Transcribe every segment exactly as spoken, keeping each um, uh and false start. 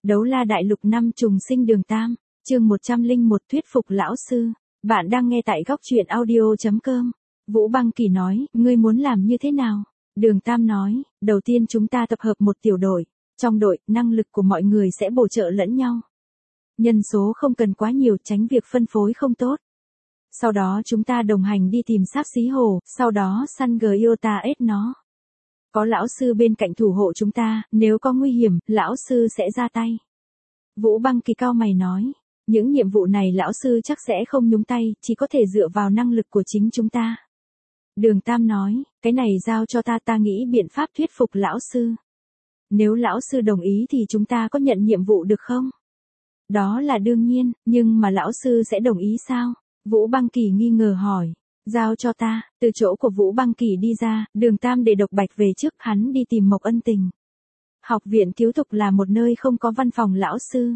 Đấu la đại lục năm trùng sinh đường tam, chương một trăm lẻ một thuyết phục lão sư. Bạn đang nghe tại góc truyện audio chấm com. Vũ Băng Kỳ nói, ngươi muốn làm như thế nào? Đường Tam nói, đầu tiên chúng ta tập hợp một tiểu đội. Trong đội, năng lực của mọi người sẽ bổ trợ lẫn nhau. Nhân số không cần quá nhiều, tránh việc phân phối không tốt. Sau đó chúng ta đồng hành đi tìm xác xí hồ, sau đó săn Gyota ết nó. Có lão sư bên cạnh thủ hộ chúng ta, nếu có nguy hiểm, lão sư sẽ ra tay. Vũ Băng Kỳ cao mày nói, những nhiệm vụ này lão sư chắc sẽ không nhúng tay, chỉ có thể dựa vào năng lực của chính chúng ta. Đường Tam nói, cái này giao cho ta, ta nghĩ biện pháp thuyết phục lão sư. Nếu lão sư đồng ý thì chúng ta có nhận nhiệm vụ được không? Đó là đương nhiên, nhưng mà lão sư sẽ đồng ý sao? Vũ Băng Kỳ nghi ngờ hỏi. Giao cho ta, từ chỗ của Vũ Băng Kỳ đi ra, Đường Tam để Độc Bạch về trước, hắn đi tìm Mộc Ân Tình. Học viện cứu thục là một nơi không có văn phòng lão sư.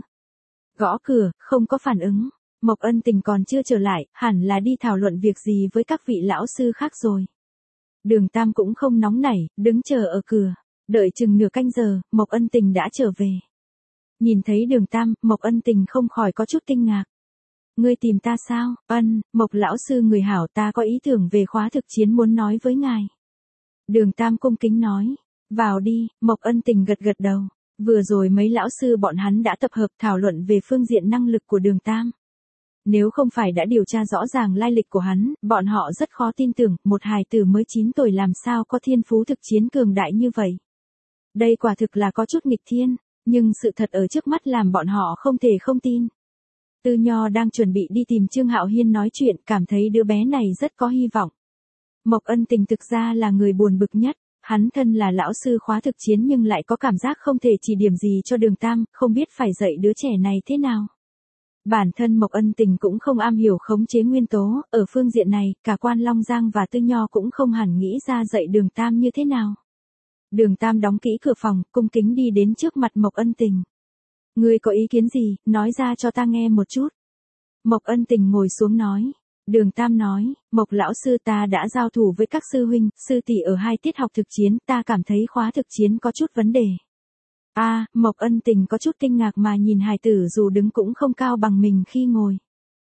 Gõ cửa, không có phản ứng. Mộc Ân Tình còn chưa trở lại, hẳn là đi thảo luận việc gì với các vị lão sư khác rồi. Đường Tam cũng không nóng nảy, đứng chờ ở cửa. Đợi chừng nửa canh giờ, Mộc Ân Tình đã trở về. Nhìn thấy Đường Tam, Mộc Ân Tình không khỏi có chút kinh ngạc. Ngươi tìm ta sao? Ân, Mộc lão sư người hảo, ta có ý tưởng về khóa thực chiến muốn nói với ngài. Đường Tam cung kính nói. Vào đi, Mộc Ân Tình gật gật đầu. Vừa rồi mấy lão sư bọn hắn đã tập hợp thảo luận về phương diện năng lực của Đường Tam. Nếu không phải đã điều tra rõ ràng lai lịch của hắn, bọn họ rất khó tin tưởng, một hài tử mới chín tuổi làm sao có thiên phú thực chiến cường đại như vậy. Đây quả thực là có chút nghịch thiên, nhưng sự thật ở trước mắt làm bọn họ không thể không tin. Tư Nho đang chuẩn bị đi tìm Trương Hạo Hiên nói chuyện, cảm thấy đứa bé này rất có hy vọng. Mộc Ân Tình thực ra là người buồn bực nhất, hắn thân là lão sư khóa thực chiến nhưng lại có cảm giác không thể chỉ điểm gì cho Đường Tam, không biết phải dạy đứa trẻ này thế nào. Bản thân Mộc Ân Tình cũng không am hiểu khống chế nguyên tố, ở phương diện này, cả Quan Long Giang và Tư Nho cũng không hẳn nghĩ ra dạy Đường Tam như thế nào. Đường Tam đóng kỹ cửa phòng, cung kính đi đến trước mặt Mộc Ân Tình. Ngươi có ý kiến gì, nói ra cho ta nghe một chút. Mộc Ân Tình ngồi xuống nói. Đường Tam nói, Mộc lão sư, ta đã giao thủ với các sư huynh, sư tỷ ở hai tiết học thực chiến, ta cảm thấy khóa thực chiến có chút vấn đề. A, à, Mộc Ân Tình có chút kinh ngạc mà nhìn hài tử dù đứng cũng không cao bằng mình khi ngồi.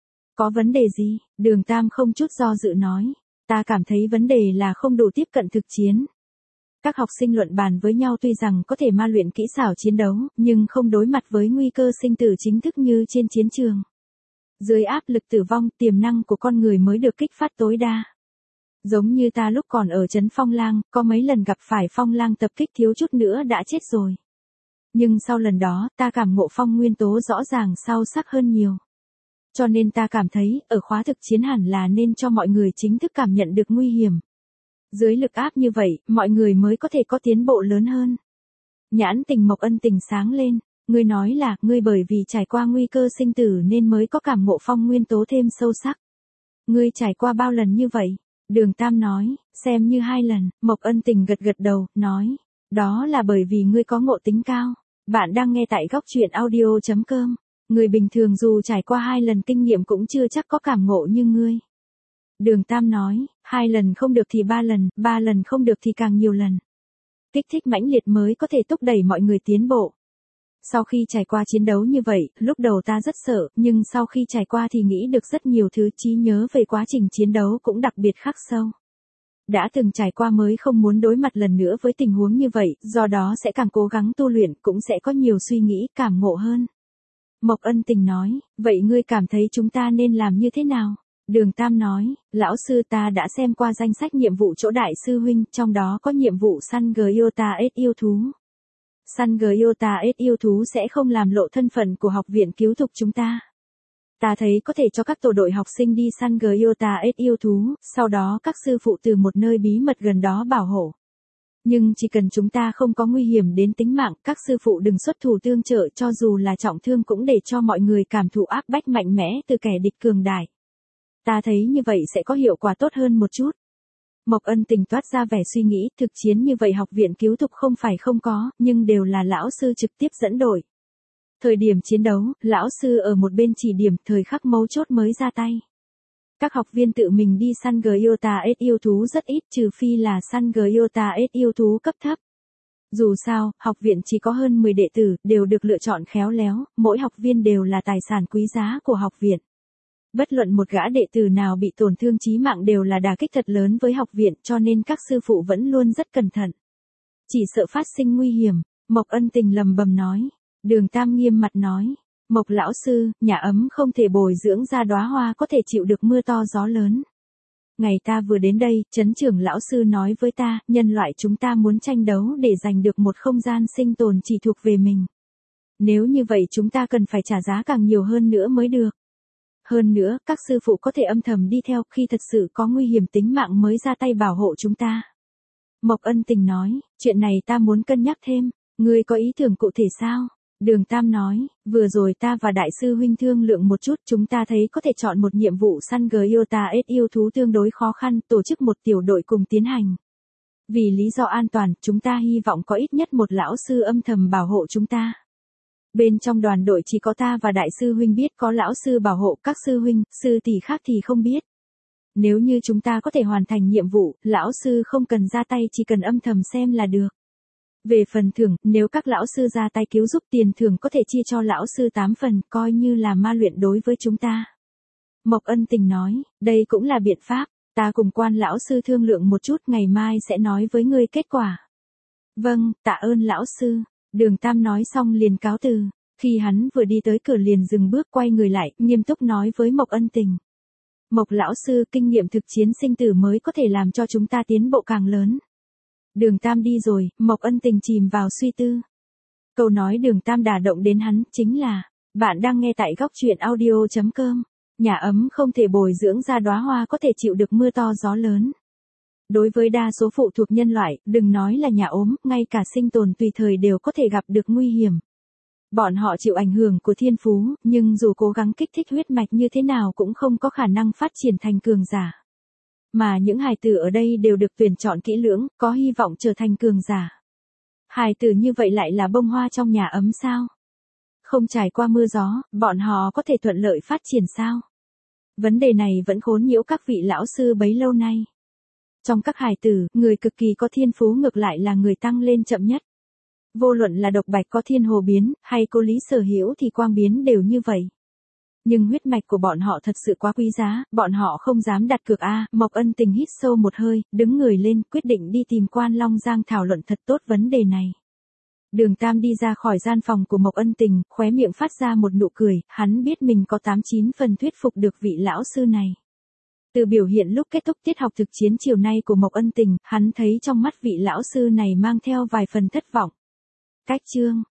Có vấn đề gì? Đường Tam không chút do dự nói. Ta cảm thấy vấn đề là không đủ tiếp cận thực chiến. Các học sinh luận bàn với nhau tuy rằng có thể ma luyện kỹ xảo chiến đấu, nhưng không đối mặt với nguy cơ sinh tử chính thức như trên chiến trường. Dưới áp lực tử vong, tiềm năng của con người mới được kích phát tối đa. Giống như ta lúc còn ở trấn Phong Lang, có mấy lần gặp phải Phong Lang tập kích thiếu chút nữa đã chết rồi. Nhưng sau lần đó, ta cảm ngộ phong nguyên tố rõ ràng sâu sắc hơn nhiều. Cho nên ta cảm thấy, ở khóa thực chiến hẳn là nên cho mọi người chính thức cảm nhận được nguy hiểm. Dưới lực áp như vậy, mọi người mới có thể có tiến bộ lớn hơn. Nhãn tình Mộc Ân Tình sáng lên, ngươi nói là, ngươi bởi vì trải qua nguy cơ sinh tử nên mới có cảm ngộ phong nguyên tố thêm sâu sắc. Ngươi trải qua bao lần như vậy? Đường Tam nói, xem như hai lần. Mộc Ân Tình gật gật đầu, nói, đó là bởi vì ngươi có ngộ tính cao. Bạn đang nghe tại góc truyện audio chấm com. Người bình thường dù trải qua hai lần kinh nghiệm cũng chưa chắc có cảm ngộ như ngươi. Đường Tam nói, hai lần không được thì ba lần, ba lần không được thì càng nhiều lần. Kích thích mãnh liệt mới có thể thúc đẩy mọi người tiến bộ. Sau khi trải qua chiến đấu như vậy, lúc đầu ta rất sợ, nhưng sau khi trải qua thì nghĩ được rất nhiều thứ, trí nhớ về quá trình chiến đấu cũng đặc biệt khắc sâu. Đã từng trải qua mới không muốn đối mặt lần nữa với tình huống như vậy, do đó sẽ càng cố gắng tu luyện, cũng sẽ có nhiều suy nghĩ, cảm ngộ hơn. Mộc Ân Tình nói, vậy ngươi cảm thấy chúng ta nên làm như thế nào? Đường Tam nói, lão sư, ta đã xem qua danh sách nhiệm vụ chỗ đại sư huynh, trong đó có nhiệm vụ săn Gyota ết yêu thú. Săn Gyota ết yêu thú sẽ không làm lộ thân phận của học viện cứu thục chúng ta. Ta thấy có thể cho các tổ đội học sinh đi săn Gyota ết yêu thú, sau đó các sư phụ từ một nơi bí mật gần đó bảo hộ. Nhưng chỉ cần chúng ta không có nguy hiểm đến tính mạng, các sư phụ đừng xuất thủ tương trợ, cho dù là trọng thương cũng để cho mọi người cảm thụ áp bách mạnh mẽ từ kẻ địch cường đại. Ta thấy như vậy sẽ có hiệu quả tốt hơn một chút. Mộc Ân Tình toát ra vẻ suy nghĩ, thực chiến như vậy học viện cứu thục không phải không có, nhưng đều là lão sư trực tiếp dẫn đội. Thời điểm chiến đấu, lão sư ở một bên chỉ điểm, thời khắc mấu chốt mới ra tay. Các học viên tự mình đi săn Gyota ết yêu thú rất ít, trừ phi là săn Gyota ết yêu thú cấp thấp. Dù sao, học viện chỉ có hơn mười đệ tử, đều được lựa chọn khéo léo, mỗi học viên đều là tài sản quý giá của học viện. Bất luận một gã đệ tử nào bị tổn thương chí mạng đều là đả kích thật lớn với học viện, cho nên các sư phụ vẫn luôn rất cẩn thận. Chỉ sợ phát sinh nguy hiểm, Mộc Ân Tình lầm bầm nói. Đường Tam nghiêm mặt nói. Mộc lão sư, nhà ấm không thể bồi dưỡng ra đóa hoa có thể chịu được mưa to gió lớn. Ngày ta vừa đến đây, Trấn trưởng lão sư nói với ta, nhân loại chúng ta muốn tranh đấu để giành được một không gian sinh tồn chỉ thuộc về mình. Nếu như vậy chúng ta cần phải trả giá càng nhiều hơn nữa mới được. Hơn nữa, các sư phụ có thể âm thầm đi theo khi thật sự có nguy hiểm tính mạng mới ra tay bảo hộ chúng ta. Mộc Ân Tình nói, chuyện này ta muốn cân nhắc thêm, ngươi có ý tưởng cụ thể sao? Đường Tam nói, vừa rồi ta và đại sư huynh thương lượng một chút, chúng ta thấy có thể chọn một nhiệm vụ săn Gyota S yêu thú tương đối khó khăn, tổ chức một tiểu đội cùng tiến hành. Vì lý do an toàn, chúng ta hy vọng có ít nhất một lão sư âm thầm bảo hộ chúng ta. Bên trong đoàn đội chỉ có ta và đại sư huynh biết, có lão sư bảo hộ, các sư huynh, sư tỷ khác thì không biết. Nếu như chúng ta có thể hoàn thành nhiệm vụ, lão sư không cần ra tay, chỉ cần âm thầm xem là được. Về phần thưởng, nếu các lão sư ra tay cứu giúp, tiền thưởng có thể chia cho lão sư tám phần, coi như là ma luyện đối với chúng ta. Mộc Ân Tình nói, đây cũng là biện pháp, ta cùng Quan lão sư thương lượng một chút, ngày mai sẽ nói với ngươi kết quả. Vâng, tạ ơn lão sư. Đường Tam nói xong liền cáo từ, khi hắn vừa đi tới cửa liền dừng bước, quay người lại, nghiêm túc nói với Mộc Ân Tình. Mộc lão sư, kinh nghiệm thực chiến sinh tử mới có thể làm cho chúng ta tiến bộ càng lớn. Đường Tam đi rồi, Mộc Ân Tình chìm vào suy tư. Câu nói Đường Tam đả động đến hắn, chính là, bạn đang nghe tại góc truyện audio chấm com, nhà ấm không thể bồi dưỡng ra đóa hoa có thể chịu được mưa to gió lớn. Đối với đa số phụ thuộc nhân loại, đừng nói là nhà ốm, ngay cả sinh tồn tùy thời đều có thể gặp được nguy hiểm. Bọn họ chịu ảnh hưởng của thiên phú, nhưng dù cố gắng kích thích huyết mạch như thế nào cũng không có khả năng phát triển thành cường giả. Mà những hài tử ở đây đều được tuyển chọn kỹ lưỡng, có hy vọng trở thành cường giả. Hài tử như vậy lại là bông hoa trong nhà ấm sao? Không trải qua mưa gió, bọn họ có thể thuận lợi phát triển sao? Vấn đề này vẫn khốn nhiễu các vị lão sư bấy lâu nay. Trong các hài tử, người cực kỳ có thiên phú ngược lại là người tăng lên chậm nhất. Vô luận là Độc Bạch có thiên hồ biến, hay cô Lý Sở Hữu thì quang biến đều như vậy. Nhưng huyết mạch của bọn họ thật sự quá quý giá, bọn họ không dám đặt cược a. Mộc Ân Tình hít sâu một hơi, đứng người lên, quyết định đi tìm Quan Long Giang thảo luận thật tốt vấn đề này. Đường Tam đi ra khỏi gian phòng của Mộc Ân Tình, khóe miệng phát ra một nụ cười, hắn biết mình có tám chín phần thuyết phục được vị lão sư này. Từ biểu hiện lúc kết thúc tiết học thực chiến chiều nay của Mộc Ân Tình, hắn thấy trong mắt vị lão sư này mang theo vài phần thất vọng. Cách chương